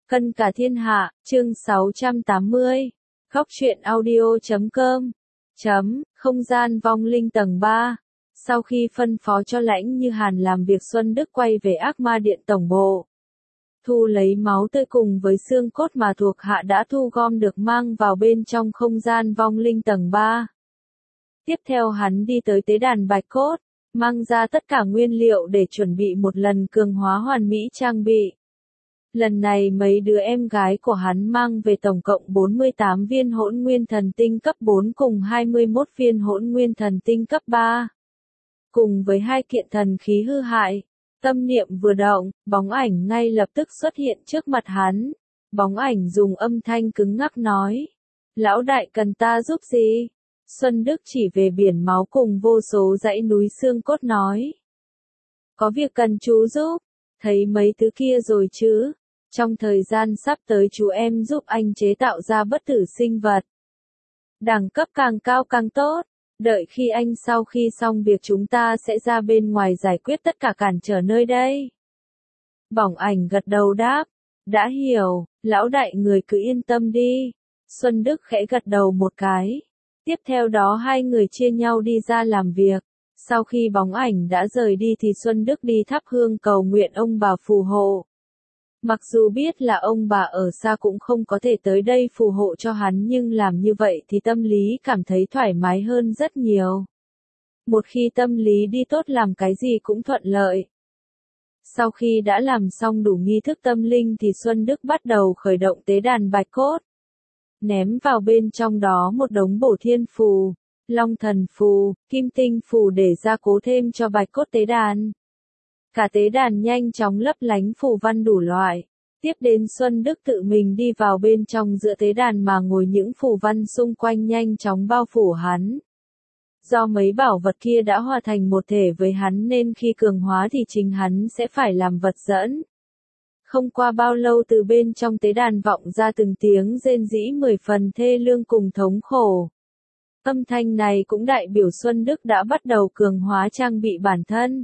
Cân cả thiên hạ, chương 680. Khóc chuyện audio.com. Không gian vong linh tầng 3. Sau khi phân phó cho Lãnh Như Hàn làm việc, Xuân Đức quay về Ác Ma Điện tổng bộ. Thu lấy máu tươi cùng với xương cốt mà thuộc hạ đã thu gom được mang vào bên trong không gian vong linh tầng 3. Tiếp theo hắn đi tới tế đàn bạch cốt, mang ra tất cả nguyên liệu để chuẩn bị một lần cường hóa hoàn mỹ trang bị. Lần này mấy đứa em gái của hắn mang về tổng cộng 48 viên hỗn nguyên thần tinh cấp 4 cùng 21 viên hỗn nguyên thần tinh cấp 3. Cùng với 2 kiện thần khí hư hại, tâm niệm vừa động, bóng ảnh ngay lập tức xuất hiện trước mặt hắn. Bóng ảnh dùng âm thanh cứng ngắc nói: "Lão đại cần ta giúp gì?" Xuân Đức chỉ về biển máu cùng vô số dãy núi xương cốt nói: "Có việc cần chú giúp, thấy mấy thứ kia rồi chứ? Trong thời gian sắp tới chú em giúp anh chế tạo ra bất tử sinh vật. Đẳng cấp càng cao càng tốt, đợi khi anh sau khi xong việc chúng ta sẽ ra bên ngoài giải quyết tất cả cản trở nơi đây." Bóng ảnh gật đầu đáp: "Đã hiểu, lão đại người cứ yên tâm đi." Xuân Đức khẽ gật đầu một cái. Tiếp theo đó hai người chia nhau đi ra làm việc. Sau khi bóng ảnh đã rời đi thì Xuân Đức đi thắp hương cầu nguyện ông bà phù hộ. Mặc dù biết là ông bà ở xa cũng không có thể tới đây phù hộ cho hắn, nhưng làm như vậy thì tâm lý cảm thấy thoải mái hơn rất nhiều. Một khi tâm lý đi tốt làm cái gì cũng thuận lợi. Sau khi đã làm xong đủ nghi thức tâm linh thì Xuân Đức bắt đầu khởi động tế đàn bạch cốt. Ném vào bên trong đó một đống bổ thiên phù, long thần phù, kim tinh phù để gia cố thêm cho bạch cốt tế đàn. Cả tế đàn nhanh chóng lấp lánh phù văn đủ loại. Tiếp đến Xuân Đức tự mình đi vào bên trong giữa tế đàn mà ngồi, những phù văn xung quanh nhanh chóng bao phủ hắn. Do mấy bảo vật kia đã hòa thành một thể với hắn nên khi cường hóa thì chính hắn sẽ phải làm vật dẫn. Không qua bao lâu từ bên trong tế đàn vọng ra từng tiếng rên rỉ 10 phần thê lương cùng thống khổ. Âm thanh này cũng đại biểu Xuân Đức đã bắt đầu cường hóa trang bị bản thân.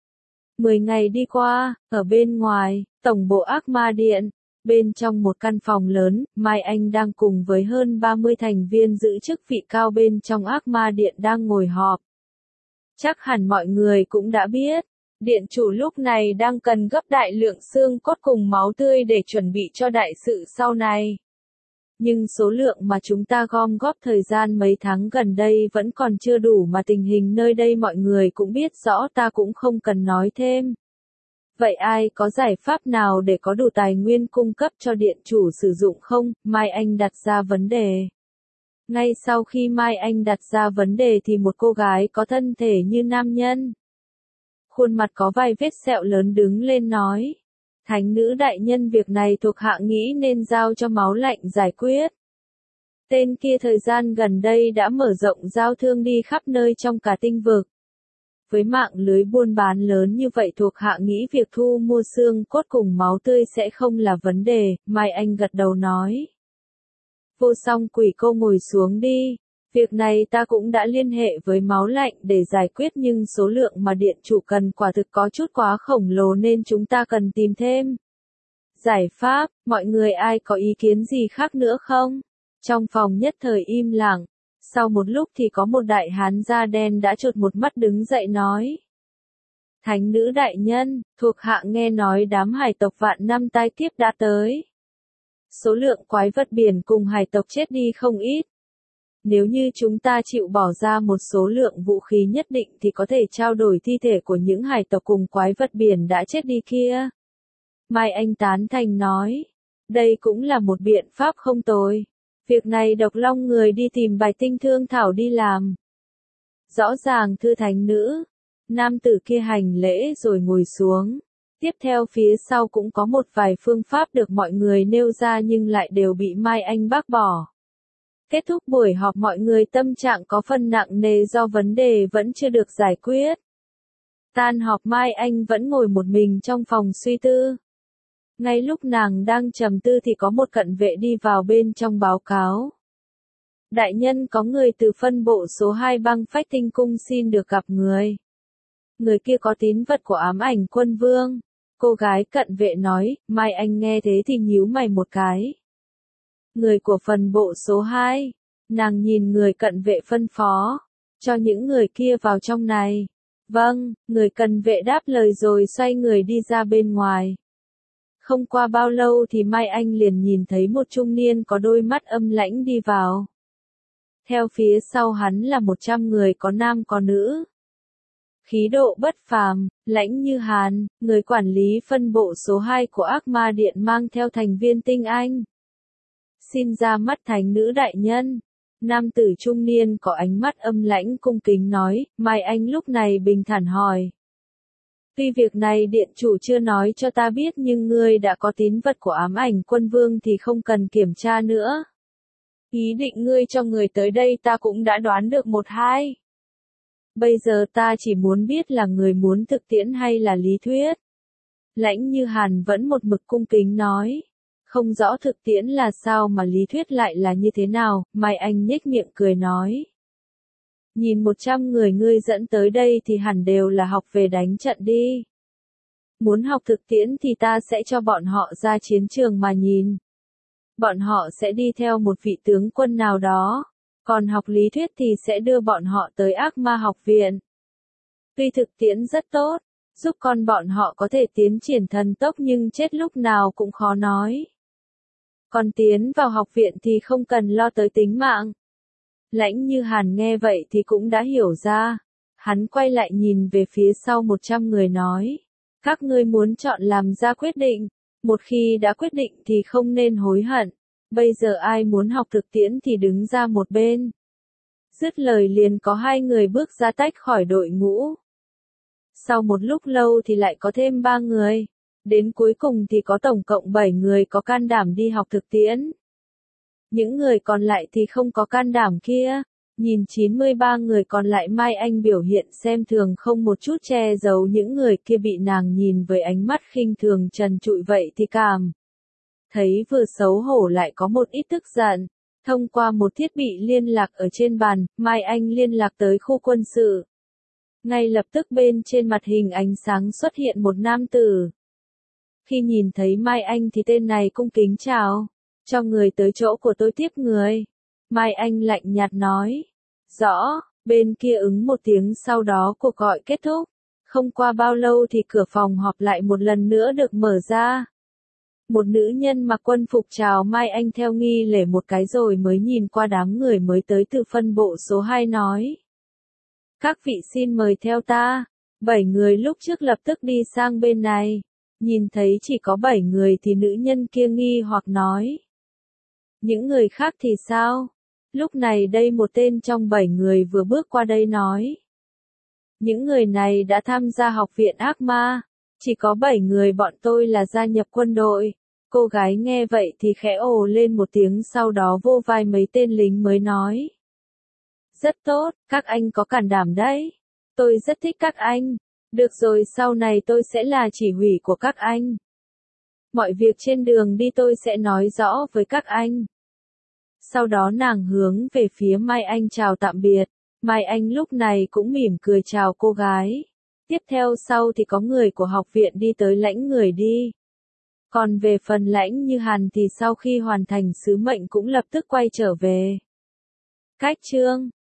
10 ngày đi qua, ở bên ngoài, tổng bộ Ác Ma Điện, bên trong một căn phòng lớn, Mai Anh đang cùng với hơn 30 thành viên giữ chức vị cao bên trong Ác Ma Điện đang ngồi họp. Chắc hẳn mọi người cũng đã biết, Điện chủ lúc này đang cần gấp đại lượng xương cốt cùng máu tươi để chuẩn bị cho đại sự sau này. Nhưng số lượng mà chúng ta gom góp thời gian mấy tháng gần đây vẫn còn chưa đủ, mà tình hình nơi đây mọi người cũng biết rõ, ta cũng không cần nói thêm. Vậy ai có giải pháp nào để có đủ tài nguyên cung cấp cho điện chủ sử dụng không? Mai Anh đặt ra vấn đề. Ngay sau khi Mai Anh đặt ra vấn đề thì một cô gái có thân thể như nam nhân, khuôn mặt có vài vết sẹo lớn đứng lên nói: "Thánh nữ đại nhân, việc này thuộc hạ nghĩ nên giao cho Máu Lạnh giải quyết. Tên kia thời gian gần đây đã mở rộng giao thương đi khắp nơi trong cả tinh vực. Với mạng lưới buôn bán lớn như vậy, thuộc hạ nghĩ việc thu mua xương cốt cùng máu tươi sẽ không là vấn đề." Mai Anh gật đầu nói: "Vô Song Quỷ cô ngồi xuống đi. Việc này ta cũng đã liên hệ với Máu Lạnh để giải quyết, nhưng số lượng mà điện chủ cần quả thực có chút quá khổng lồ nên chúng ta cần tìm thêm giải pháp. Mọi người ai có ý kiến gì khác nữa không?" Trong phòng nhất thời im lặng. Sau một lúc thì có một đại hán da đen đã chột một mắt đứng dậy nói: "Thánh nữ đại nhân, thuộc hạ nghe nói đám hải tộc vạn năm tai kiếp đã tới. Số lượng quái vật biển cùng hải tộc chết đi không ít. Nếu như chúng ta chịu bỏ ra một số lượng vũ khí nhất định thì có thể trao đổi thi thể của những hải tộc cùng quái vật biển đã chết đi kia." Mai Anh tán thành nói: "Đây cũng là một biện pháp không tồi. Việc này Độc Long người đi tìm Bạch Tinh Thương Thảo đi làm." "Rõ ràng thưa thánh nữ." Nam tử kia hành lễ rồi ngồi xuống. Tiếp theo phía sau cũng có một vài phương pháp được mọi người nêu ra nhưng lại đều bị Mai Anh bác bỏ. Kết thúc buổi họp, mọi người tâm trạng có phần nặng nề do vấn đề vẫn chưa được giải quyết. Tan họp, Mai Anh vẫn ngồi một mình trong phòng suy tư. Ngay lúc nàng đang trầm tư thì có một cận vệ đi vào bên trong báo cáo: "Đại nhân, có người từ phân bộ số 2 băng phách tinh cung xin được gặp người. Người kia có tín vật của Ám Ảnh Quân Vương. Cô gái cận vệ nói, Mai Anh nghe thế thì nhíu mày một cái. Người của phần bộ số 2. Nàng nhìn người cận vệ phân phó. Cho những người kia vào trong này. Vâng, người cận vệ đáp lời rồi xoay người đi ra bên ngoài. Không qua bao lâu thì Mai Anh liền nhìn thấy một trung niên có đôi mắt âm lãnh đi vào. Theo phía sau hắn là 100 người có nam có nữ. Khí độ bất phàm, lãnh như hàn, người quản lý phân bộ số 2 của Ác Ma Điện mang theo thành viên tinh anh. Xin ra mắt thánh nữ đại nhân. Nam tử trung niên có ánh mắt âm lãnh cung kính nói, Mai Anh lúc này bình thản hỏi. Tuy việc này điện chủ chưa nói cho ta biết nhưng ngươi đã có tín vật của ám ảnh quân vương thì không cần kiểm tra nữa. Ý định ngươi cho người tới đây ta cũng đã đoán được một hai. Bây giờ ta chỉ muốn biết là người muốn thực tiễn hay là lý thuyết. Lãnh như hàn vẫn một mực cung kính nói. Không rõ thực tiễn là sao mà lý thuyết lại là như thế nào, Mai Anh nhếch miệng cười nói. Nhìn 100 người ngươi dẫn tới đây thì hẳn đều là học về đánh trận đi. Muốn học thực tiễn thì ta sẽ cho bọn họ ra chiến trường mà nhìn. Bọn họ sẽ đi theo một vị tướng quân nào đó. Còn học lý thuyết thì sẽ đưa bọn họ tới ác ma học viện. Tuy thực tiễn rất tốt, giúp con bọn họ có thể tiến triển thần tốc nhưng chết lúc nào cũng khó nói. Còn tiến vào học viện thì không cần lo tới tính mạng. Lãnh như hàn nghe vậy thì cũng đã hiểu ra. Hắn quay lại nhìn về phía sau 100 người nói. Các ngươi muốn chọn làm ra quyết định. Một khi đã quyết định thì không nên hối hận. Bây giờ ai muốn học thực tiễn thì đứng ra một bên. Dứt lời liền có 2 người bước ra tách khỏi đội ngũ. Sau một lúc lâu thì lại có thêm 3 người. Đến cuối cùng thì có tổng cộng 7 người có can đảm đi học thực tiễn. Những người còn lại thì không có can đảm kia. Nhìn 93 người còn lại Mai Anh biểu hiện xem thường không một chút che giấu những người kia bị nàng nhìn với ánh mắt khinh thường trần trụi vậy thì cảm. Thấy vừa xấu hổ lại có một ít tức giận. Thông qua một thiết bị liên lạc ở trên bàn, Mai Anh liên lạc tới khu quân sự. Ngay lập tức bên trên mặt hình ánh sáng xuất hiện một nam tử. Khi nhìn thấy Mai Anh thì tên này cung kính chào. Cho người tới chỗ của tôi tiếp người. Mai Anh lạnh nhạt nói. Rõ, bên kia ứng một tiếng sau đó cuộc gọi kết thúc. Không qua bao lâu thì cửa phòng họp lại một lần nữa được mở ra. Một nữ nhân mặc quân phục chào Mai Anh theo nghi lễ một cái rồi mới nhìn qua đám người mới tới từ phân bộ số 2 nói. Các vị xin mời theo ta. 7 người lúc trước lập tức đi sang bên này. Nhìn thấy chỉ có 7 người thì nữ nhân kia nghi hoặc nói. Những người khác thì sao? Lúc này đây một tên trong 7 người vừa bước qua đây nói. Những người này đã tham gia học viện ác ma. Chỉ có 7 người bọn tôi là gia nhập quân đội. Cô gái nghe vậy thì khẽ ồ lên một tiếng sau đó vô vai mấy tên lính mới nói. Rất tốt, các anh có can đảm đấy. Tôi rất thích các anh. Được rồi sau này tôi sẽ là chỉ huy của các anh. Mọi việc trên đường đi tôi sẽ nói rõ với các anh. Sau đó nàng hướng về phía Mai Anh chào tạm biệt. Mai Anh lúc này cũng mỉm cười chào cô gái. Tiếp theo sau thì có người của học viện đi tới lãnh người đi. Còn về phần lãnh như hàn thì sau khi hoàn thành sứ mệnh cũng lập tức quay trở về. Cách chương